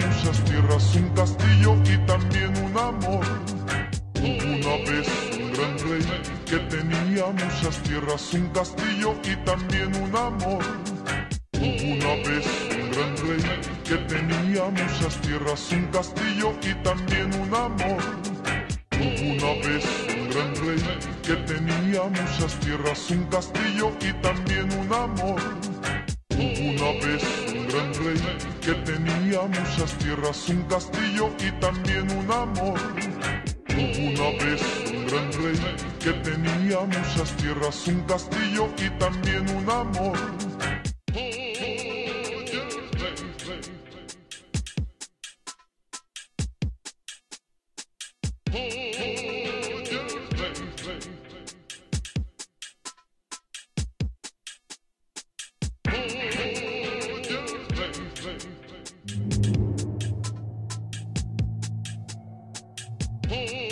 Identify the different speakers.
Speaker 1: muchas tierras, un castillo y también un amor. Hubo una vez un gran rey que tenía muchas tierras, un castillo y también un amor. Hubo una vez un gran rey que tenía muchas tierras, un castillo y también un amor. Hubo una vez un gran rey que tenía muchas tierras, un castillo y también un amor. Hubo una vez un gran rey que tenía muchas tierras, un castillo y también un amor. Hubo una vez un gran rey que tenía muchas tierras, un castillo y también un amor. Hey.